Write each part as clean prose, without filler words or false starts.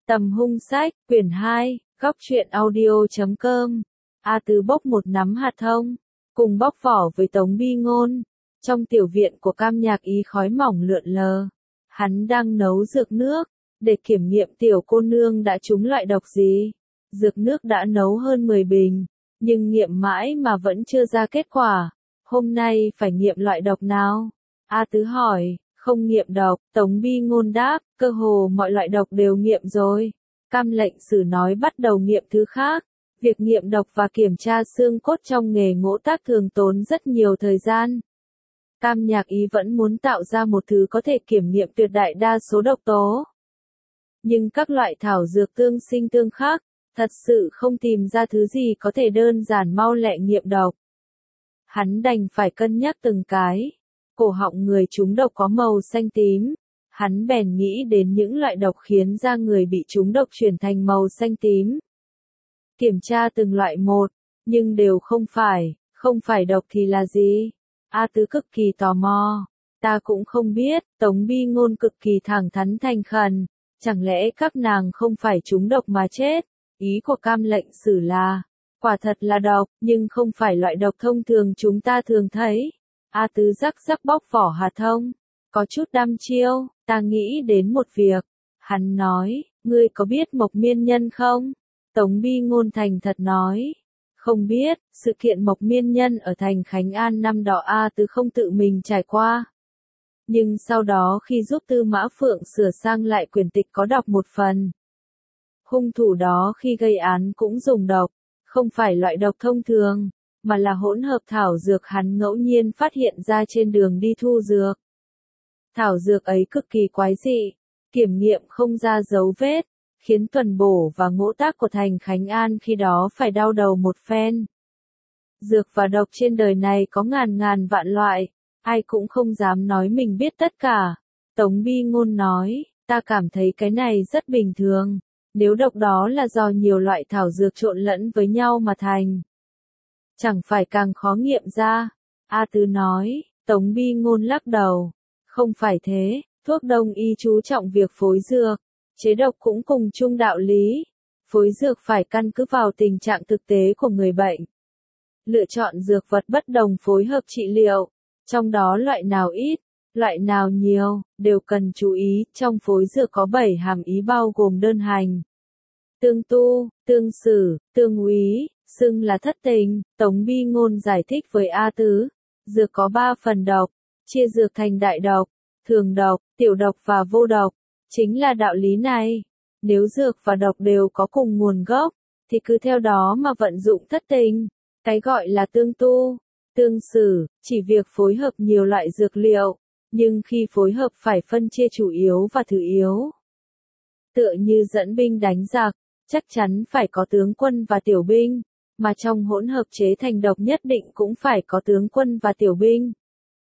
Tầm hung sách, quyển 2, góc truyện audio.com. A Tứ bốc một nắm hạt thông, cùng bóc vỏ với Tống Bi Ngôn. Trong tiểu viện của Cam Nhạc Ý khói mỏng lượn lờ. Hắn đang nấu dược nước, để kiểm nghiệm tiểu cô nương đã trúng loại độc gì. Dược nước đã nấu hơn 10 bình, nhưng nghiệm mãi mà vẫn chưa ra kết quả. Hôm nay phải nghiệm loại độc nào? A Tứ hỏi. Không nghiệm độc, Tống Bi Ngôn đáp, cơ hồ mọi loại độc đều nghiệm rồi. Cam lệnh sử nói bắt đầu nghiệm thứ khác. Việc nghiệm độc và kiểm tra xương cốt trong nghề ngỗ tác thường tốn rất nhiều thời gian. Cam Nhạc Ý vẫn muốn tạo ra một thứ có thể kiểm nghiệm tuyệt đại đa số độc tố. Nhưng các loại thảo dược tương sinh tương khắc, thật sự không tìm ra thứ gì có thể đơn giản mau lẹ nghiệm độc. Hắn đành phải cân nhắc từng cái. Cổ họng người trúng độc có màu xanh tím. Hắn bèn nghĩ đến những loại độc khiến da người bị trúng độc chuyển thành màu xanh tím. Kiểm tra từng loại một, nhưng đều không phải độc thì là gì? A Tứ cực kỳ tò mò. Ta cũng không biết, Tống Bi Ngôn cực kỳ thẳng thắn thành khẩn. Chẳng lẽ các nàng không phải trúng độc mà chết? Ý của Cam lệnh sử là, quả thật là độc, nhưng không phải loại độc thông thường chúng ta thường thấy. A Tứ rắc bóc vỏ hạt thông, có chút đăm chiêu, ta nghĩ đến một việc. Hắn nói, ngươi có biết Mộc Miên Nhân không? Tống Bi Ngôn thành thật nói, không biết, sự kiện Mộc Miên Nhân ở thành Khánh An năm đó A Tứ không tự mình trải qua. Nhưng sau đó khi giúp Tư Mã Phượng sửa sang lại quyển tịch có đọc một phần. Hung thủ đó khi gây án cũng dùng độc, không phải loại độc thông thường, mà là hỗn hợp thảo dược hắn ngẫu nhiên phát hiện ra trên đường đi thu dược. Thảo dược ấy cực kỳ quái dị, kiểm nghiệm không ra dấu vết, khiến tuần bổ và ngỗ tác của thành Khánh An khi đó phải đau đầu một phen. Dược và độc trên đời này có ngàn vạn loại, ai cũng không dám nói mình biết tất cả. Tống Bi Ngôn nói, ta cảm thấy cái này rất bình thường, nếu độc đó là do nhiều loại thảo dược trộn lẫn với nhau mà thành. Chẳng phải càng khó nghiệm ra. A Tứ nói, Tống Bi Ngôn lắc đầu. Không phải thế, thuốc đông y chú trọng việc phối dược, chế độc cũng cùng chung đạo lý. Phối dược phải căn cứ vào tình trạng thực tế của người bệnh. Lựa chọn dược vật bất đồng phối hợp trị liệu, trong đó loại nào ít, loại nào nhiều, đều cần chú ý. Trong phối dược có 7 hàm ý bao gồm đơn hành, tương tu, tương sử, tương úy, xưng là thất tình. Tống Bi Ngôn giải thích với A Tứ, dược có 3 phần độc, chia dược thành đại độc, thường độc, tiểu độc và vô độc, chính là đạo lý này. Nếu dược và độc đều có cùng nguồn gốc, thì cứ theo đó mà vận dụng thất tình. Cái gọi là tương tu, tương sử, chỉ việc phối hợp nhiều loại dược liệu, nhưng khi phối hợp phải phân chia chủ yếu và thứ yếu. Tựa như dẫn binh đánh giặc, chắc chắn phải có tướng quân và tiểu binh, mà trong hỗn hợp chế thành độc nhất định cũng phải có tướng quân và tiểu binh.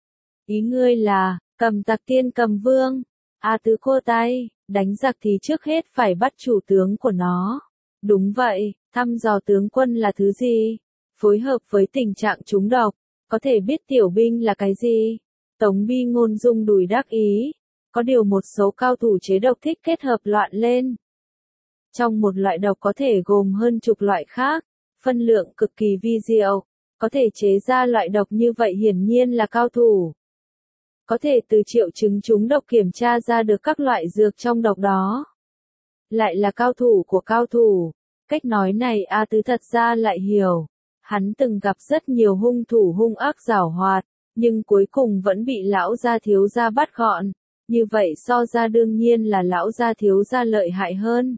Ý ngươi là, cầm tặc tiên cầm vương. A Tứ khua tay, đánh giặc thì trước hết phải bắt chủ tướng của nó. Đúng vậy, thăm dò tướng quân là thứ gì? Phối hợp với tình trạng trúng độc, có thể biết tiểu binh là cái gì? Tống Bi Ngôn rung đùi đắc ý. Có điều một số cao thủ chế độc thích kết hợp loạn lên. Trong một loại độc có thể gồm hơn chục loại khác, phân lượng cực kỳ vi diệu, có thể chế ra loại độc như vậy hiển nhiên là cao thủ. Có thể từ triệu chứng trúng độc kiểm tra ra được các loại dược trong độc đó. Lại là cao thủ của cao thủ. Cách nói này A Tứ thật ra lại hiểu. Hắn từng gặp rất nhiều hung thủ hung ác giảo hoạt, nhưng cuối cùng vẫn bị lão gia thiếu gia bắt gọn. Như vậy so ra đương nhiên là lão gia thiếu gia lợi hại hơn.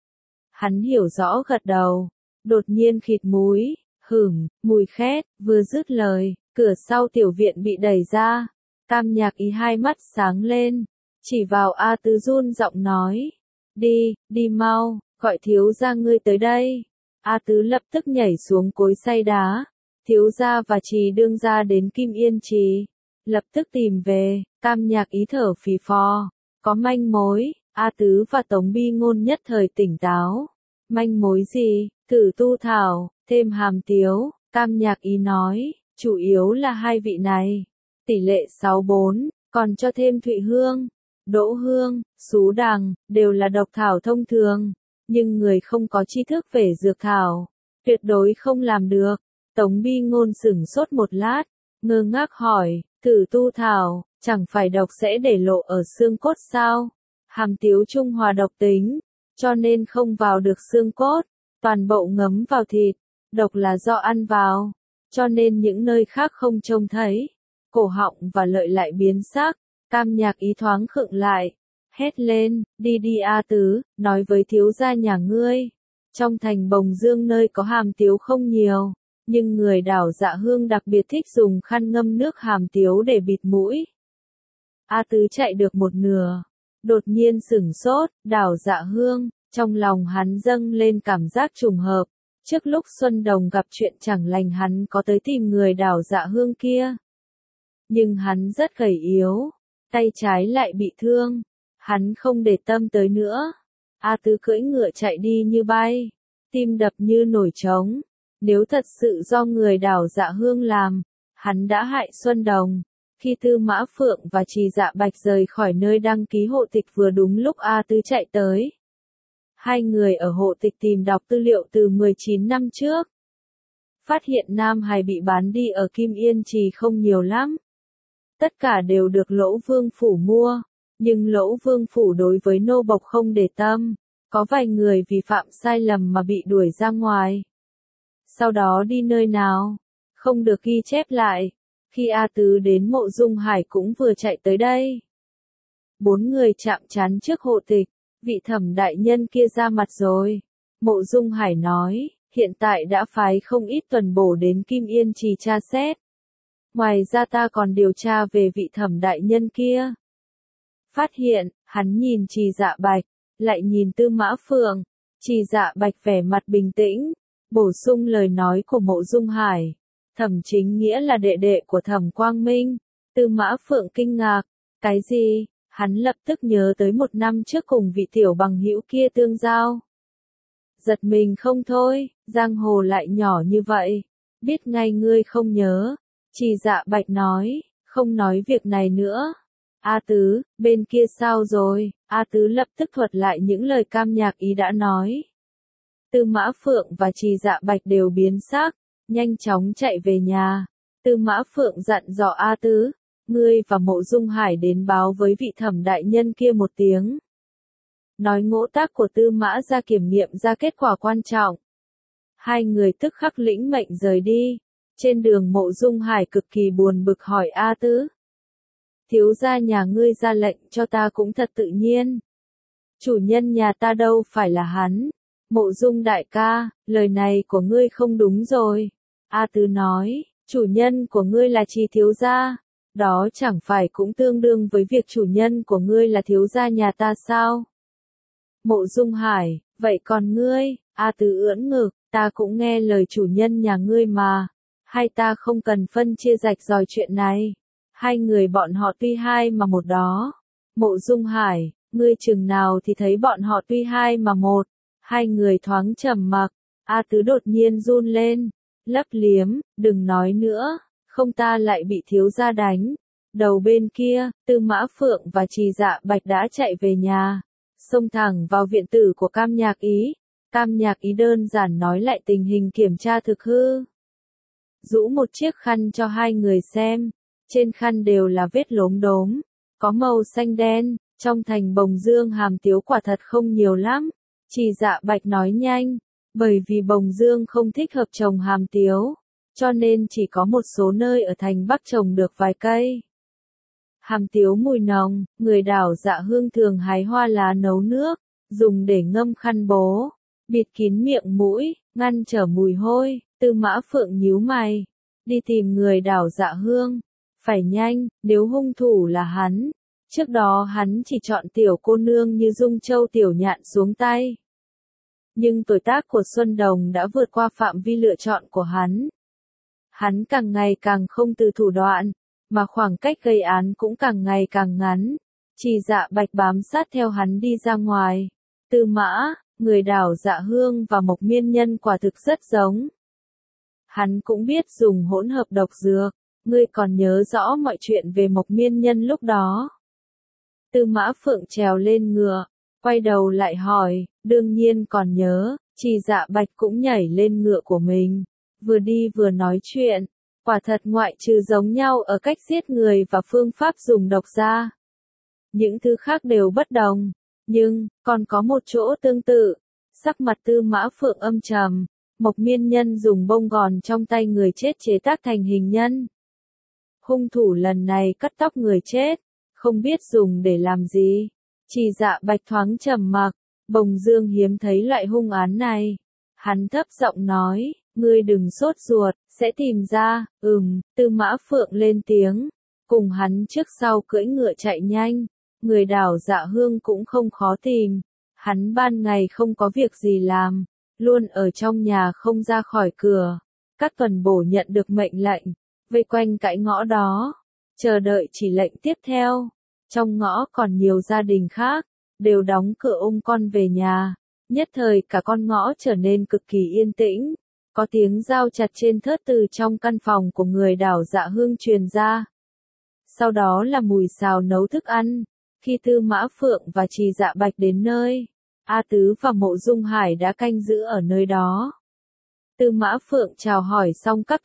Hắn hiểu rõ gật đầu. Đột nhiên khịt mũi, mùi khét, vừa dứt lời, cửa sau tiểu viện bị đẩy ra. Cam Nhạc Ý hai mắt sáng lên, chỉ vào A Tứ run giọng nói. Đi mau, gọi thiếu gia ngươi tới đây. A Tứ lập tức nhảy xuống cối xay đá. Thiếu gia và Trì đương gia đến Kim Yên Trì. Lập tức tìm về, Cam Nhạc Ý thở phì phò. Có manh mối, A Tứ và Tống Bi Ngôn nhất thời tỉnh táo. Manh mối gì? Thử tu thảo, thêm hàm tiếu. Cam Nhạc Ý nói, chủ yếu là hai vị này. Tỷ lệ 6-4, còn cho thêm Thụy Hương. đỗ hương, sú đằng, đều là độc thảo thông thường, nhưng người không có tri thức về dược thảo, tuyệt đối không làm được. Tống Bi Ngôn sửng sốt một lát, ngơ ngác hỏi, thử tu thảo, chẳng phải độc sẽ để lộ ở xương cốt sao? Hàm tiếu trung hòa độc tính, cho nên không vào được xương cốt, toàn bộ ngấm vào thịt, độc là do ăn vào, cho nên những nơi khác không trông thấy. Cổ họng và lợi lại biến sắc, Cam Nhạc Ý thoáng khựng lại, hét lên, đi đi A Tứ, nói với thiếu gia nhà ngươi. Trong thành Bồng Dương nơi có hàm tiếu không nhiều, nhưng người đảo Dạ Hương đặc biệt thích dùng khăn ngâm nước hàm tiếu để bịt mũi. A Tứ chạy được một nửa, đột nhiên sửng sốt, đảo Dạ Hương, trong lòng hắn dâng lên cảm giác trùng hợp. Trước lúc Xuân Đồng gặp chuyện chẳng lành hắn có tới tìm người đảo Dạ Hương kia. Nhưng hắn rất gầy yếu, tay trái lại bị thương, hắn không để tâm tới nữa. A Tứ cưỡi ngựa chạy đi như bay, tim đập như nổi trống. Nếu thật sự do người đảo Dạ Hương làm, hắn đã hại Xuân Đồng. Khi Tư Mã Phượng và Trì Dạ Bạch rời khỏi nơi đăng ký hộ tịch vừa đúng lúc A Tứ chạy tới. Hai người ở hộ tịch tìm đọc tư liệu từ 19 năm trước. Phát hiện Nam Hải bị bán đi ở Kim Yên Trì không nhiều lắm. Tất cả đều được Lỗ Vương Phủ mua, nhưng Lỗ Vương Phủ đối với nô bộc không để tâm. Có vài người vì phạm sai lầm mà bị đuổi ra ngoài. Sau đó đi nơi nào, không được ghi chép lại. Khi A Tứ đến Mộ Dung Hải cũng vừa chạy tới đây. Bốn người chạm trán trước hộ tịch, vị Thẩm đại nhân kia ra mặt rồi. Mộ Dung Hải nói, hiện tại đã phái không ít tuần bổ đến Kim Yên Trì tra xét. Ngoài ra ta còn điều tra về vị Thẩm đại nhân kia. Phát hiện, hắn nhìn Trì Dạ Bạch, lại nhìn Tư Mã Phượng. Trì Dạ Bạch vẻ mặt bình tĩnh, bổ sung lời nói của Mộ Dung Hải. Thẩm Chính Nghĩa là đệ đệ của Thẩm Quang Minh. Tư Mã Phượng kinh ngạc, cái gì? Hắn lập tức nhớ tới một năm trước cùng vị tiểu bằng hữu kia tương giao. Giật mình không thôi, giang hồ lại nhỏ như vậy, biết ngay ngươi không nhớ. Trì Dạ Bạch nói, không nói việc này nữa. A Tứ, bên kia sao rồi? A Tứ lập tức thuật lại những lời Cam Nhạc Ý đã nói. Tư Mã Phượng và Trì Dạ Bạch đều biến sắc, nhanh chóng chạy về nhà. Tư Mã Phượng dặn dò A Tứ, ngươi và Mộ Dung Hải đến báo với vị Thẩm đại nhân kia một tiếng. Nói ngỗ tác của Tư Mã ra kiểm nghiệm ra kết quả quan trọng. Hai người tức khắc lĩnh mệnh rời đi. Trên đường Mộ Dung Hải cực kỳ buồn bực hỏi A Tứ. Thiếu gia nhà ngươi ra lệnh cho ta cũng thật tự nhiên. Chủ nhân nhà ta đâu phải là hắn. Mộ Dung đại ca, lời này của ngươi không đúng rồi. A Tứ nói, chủ nhân của ngươi là Trì thiếu gia. Đó chẳng phải cũng tương đương với việc chủ nhân của ngươi là thiếu gia nhà ta sao? Mộ Dung Hải, vậy còn ngươi? A Tứ ưỡn ngực, ta cũng nghe lời chủ nhân nhà ngươi mà. Hai ta không cần phân chia rạch ròi chuyện này. Hai người bọn họ tuy hai mà một đó. Mộ Dung Hải, ngươi chừng nào thì thấy bọn họ tuy hai mà một. Hai người thoáng trầm mặc. A Tứ đột nhiên run lên, lấp liếm, đừng nói nữa, không ta lại bị thiếu gia đánh. Đầu bên kia, Tư Mã Phượng và Trì Dạ Bạch đã chạy về nhà, xông thẳng vào viện tử của Cam Nhạc Ý. Cam Nhạc Ý đơn giản nói lại tình hình kiểm tra thực hư. Rũ một chiếc khăn cho hai người xem, trên khăn đều là vết lốm đốm, có màu xanh đen, trong thành Bồng Dương hàm tiếu quả thật không nhiều lắm. Trì Dạ Bạch nói nhanh, bởi vì Bồng Dương không thích hợp trồng hàm tiếu, cho nên chỉ có một số nơi ở thành Bắc trồng được vài cây. Hàm tiếu mùi nồng, người đảo Dạ Hương thường hái hoa lá nấu nước, dùng để ngâm khăn bố, bịt kín miệng mũi, ngăn trở mùi hôi. Tư Mã Phượng nhíu mày, đi tìm người đảo Dạ Hương, phải nhanh, nếu hung thủ là hắn. Trước đó hắn chỉ chọn tiểu cô nương như Dung Châu Tiểu Nhạn xuống tay. Nhưng tuổi tác của Xuân Đồng đã vượt qua phạm vi lựa chọn của hắn. Hắn càng ngày càng không từ thủ đoạn, mà khoảng cách gây án cũng càng ngày càng ngắn. Trì Dạ Bạch bám sát theo hắn đi ra ngoài. Tư Mã, người đảo Dạ Hương và Mộc Miên Nhân quả thực rất giống. Hắn cũng biết dùng hỗn hợp độc dược, ngươi còn nhớ rõ mọi chuyện về Mộc Miên Nhân lúc đó. Tư Mã Phượng trèo lên ngựa, quay đầu lại hỏi, đương nhiên còn nhớ, Trì Dạ Bạch cũng nhảy lên ngựa của mình, vừa đi vừa nói chuyện, quả thật ngoại trừ giống nhau ở cách giết người và phương pháp dùng độc ra. Những thứ khác đều bất đồng, nhưng, còn có một chỗ tương tự. Sắc mặt Tư Mã Phượng âm trầm, Mộc Miên Nhân dùng bông gòn trong tay người chết chế tác thành hình nhân. Hung thủ lần này cắt tóc người chết, không biết dùng để làm gì. Trì Dạ Bạch thoáng trầm mặc, Bồng Dương hiếm thấy loại hung án này. Hắn thấp giọng nói, ngươi đừng sốt ruột, sẽ tìm ra, Tư Mã Phượng lên tiếng, cùng hắn trước sau cưỡi ngựa chạy nhanh, người Đảo Dạ Hương cũng không khó tìm, hắn ban ngày không có việc gì làm, luôn ở trong nhà không ra khỏi cửa, các tuần bổ nhận được mệnh lệnh, vây quanh cái ngõ đó, chờ đợi chỉ lệnh tiếp theo, trong ngõ còn nhiều gia đình khác, đều đóng cửa ôm con về nhà, nhất thời cả con ngõ trở nên cực kỳ yên tĩnh. Có tiếng dao chặt trên thớt từ trong căn phòng của người Đảo Dạ Hương truyền ra. Sau đó là mùi xào nấu thức ăn. Khi Tư Mã Phượng và Trì Dạ Bạch đến nơi, A Tứ và Mộ Dung Hải đã canh giữ ở nơi đó. Tư Mã Phượng chào hỏi xong các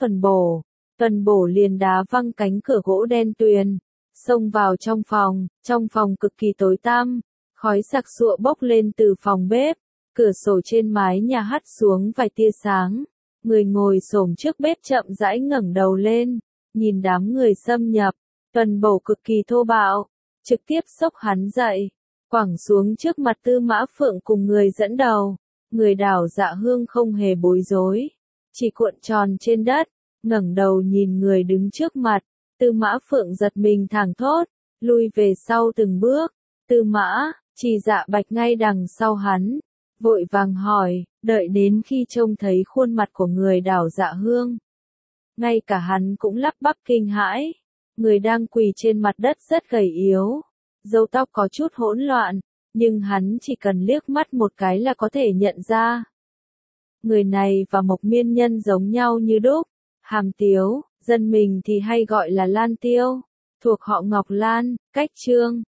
tuần bổ liền đá văng cánh cửa gỗ đen tuyền, xông vào trong phòng cực kỳ tối tăm, khói sặc sụa bốc lên từ phòng bếp, cửa sổ trên mái nhà hắt xuống vài tia sáng. Người ngồi xổm trước bếp chậm rãi ngẩng đầu lên, nhìn đám người xâm nhập, tuần bổ cực kỳ thô bạo, trực tiếp xốc hắn dậy, quẳng xuống trước mặt Tư Mã Phượng cùng người dẫn đầu. Người Đảo Dạ Hương không hề bối rối, chỉ cuộn tròn trên đất, ngẩng đầu nhìn người đứng trước mặt. Tư Mã Phượng giật mình thảng thốt, lui về sau từng bước. Tư Mã, Trì Dạ Bạch ngay đằng sau hắn, vội vàng hỏi, đợi đến khi trông thấy khuôn mặt của người Đảo Dạ Hương. Ngay cả hắn cũng lắp bắp kinh hãi, người đang quỳ trên mặt đất rất gầy yếu, râu tóc có chút hỗn loạn, nhưng hắn chỉ cần liếc mắt một cái là có thể nhận ra. Người này và Mộc Miên Nhân giống nhau như đúc, hàm tiếu, dân mình thì hay gọi là Lan Tiêu, thuộc họ Ngọc Lan, cách Trương.